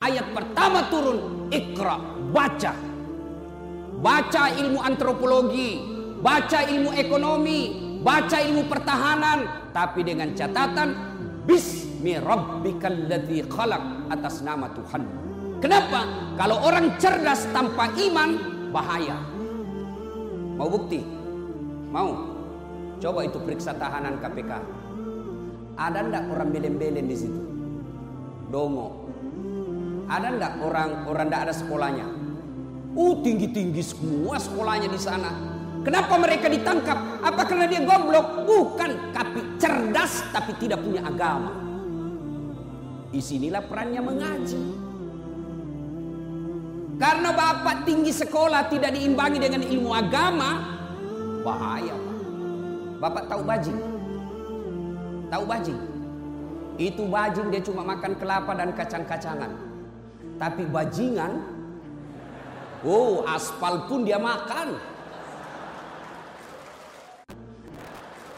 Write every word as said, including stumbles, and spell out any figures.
ayat pertama turun, Iqra, baca. Baca ilmu antropologi, baca ilmu ekonomi, baca ilmu pertahanan, tapi dengan catatan Bismi rabbikal ladzi khalaq, atas nama Tuhan. Kenapa? Kalau orang cerdas tanpa iman, bahaya. Mau bukti? Mau? Coba itu periksa tahanan K P K. Ada ndak orang belen-belen di situ? Dongo. Ada ndak orang orang ndak ada sekolahnya? Uh, tinggi-tinggi semua sekolahnya di sana. Kenapa mereka ditangkap? Apa karena dia goblok? Bukan, tapi cerdas tapi tidak punya agama. Disinilah perannya mengaji. Karena bapak tinggi sekolah tidak diimbangi dengan ilmu agama, bahaya Pak. Bapak tahu bajing? Tahu bajing? Itu bajing dia cuma makan kelapa dan kacang-kacangan. Tapi bajingan, oh aspal pun dia makan.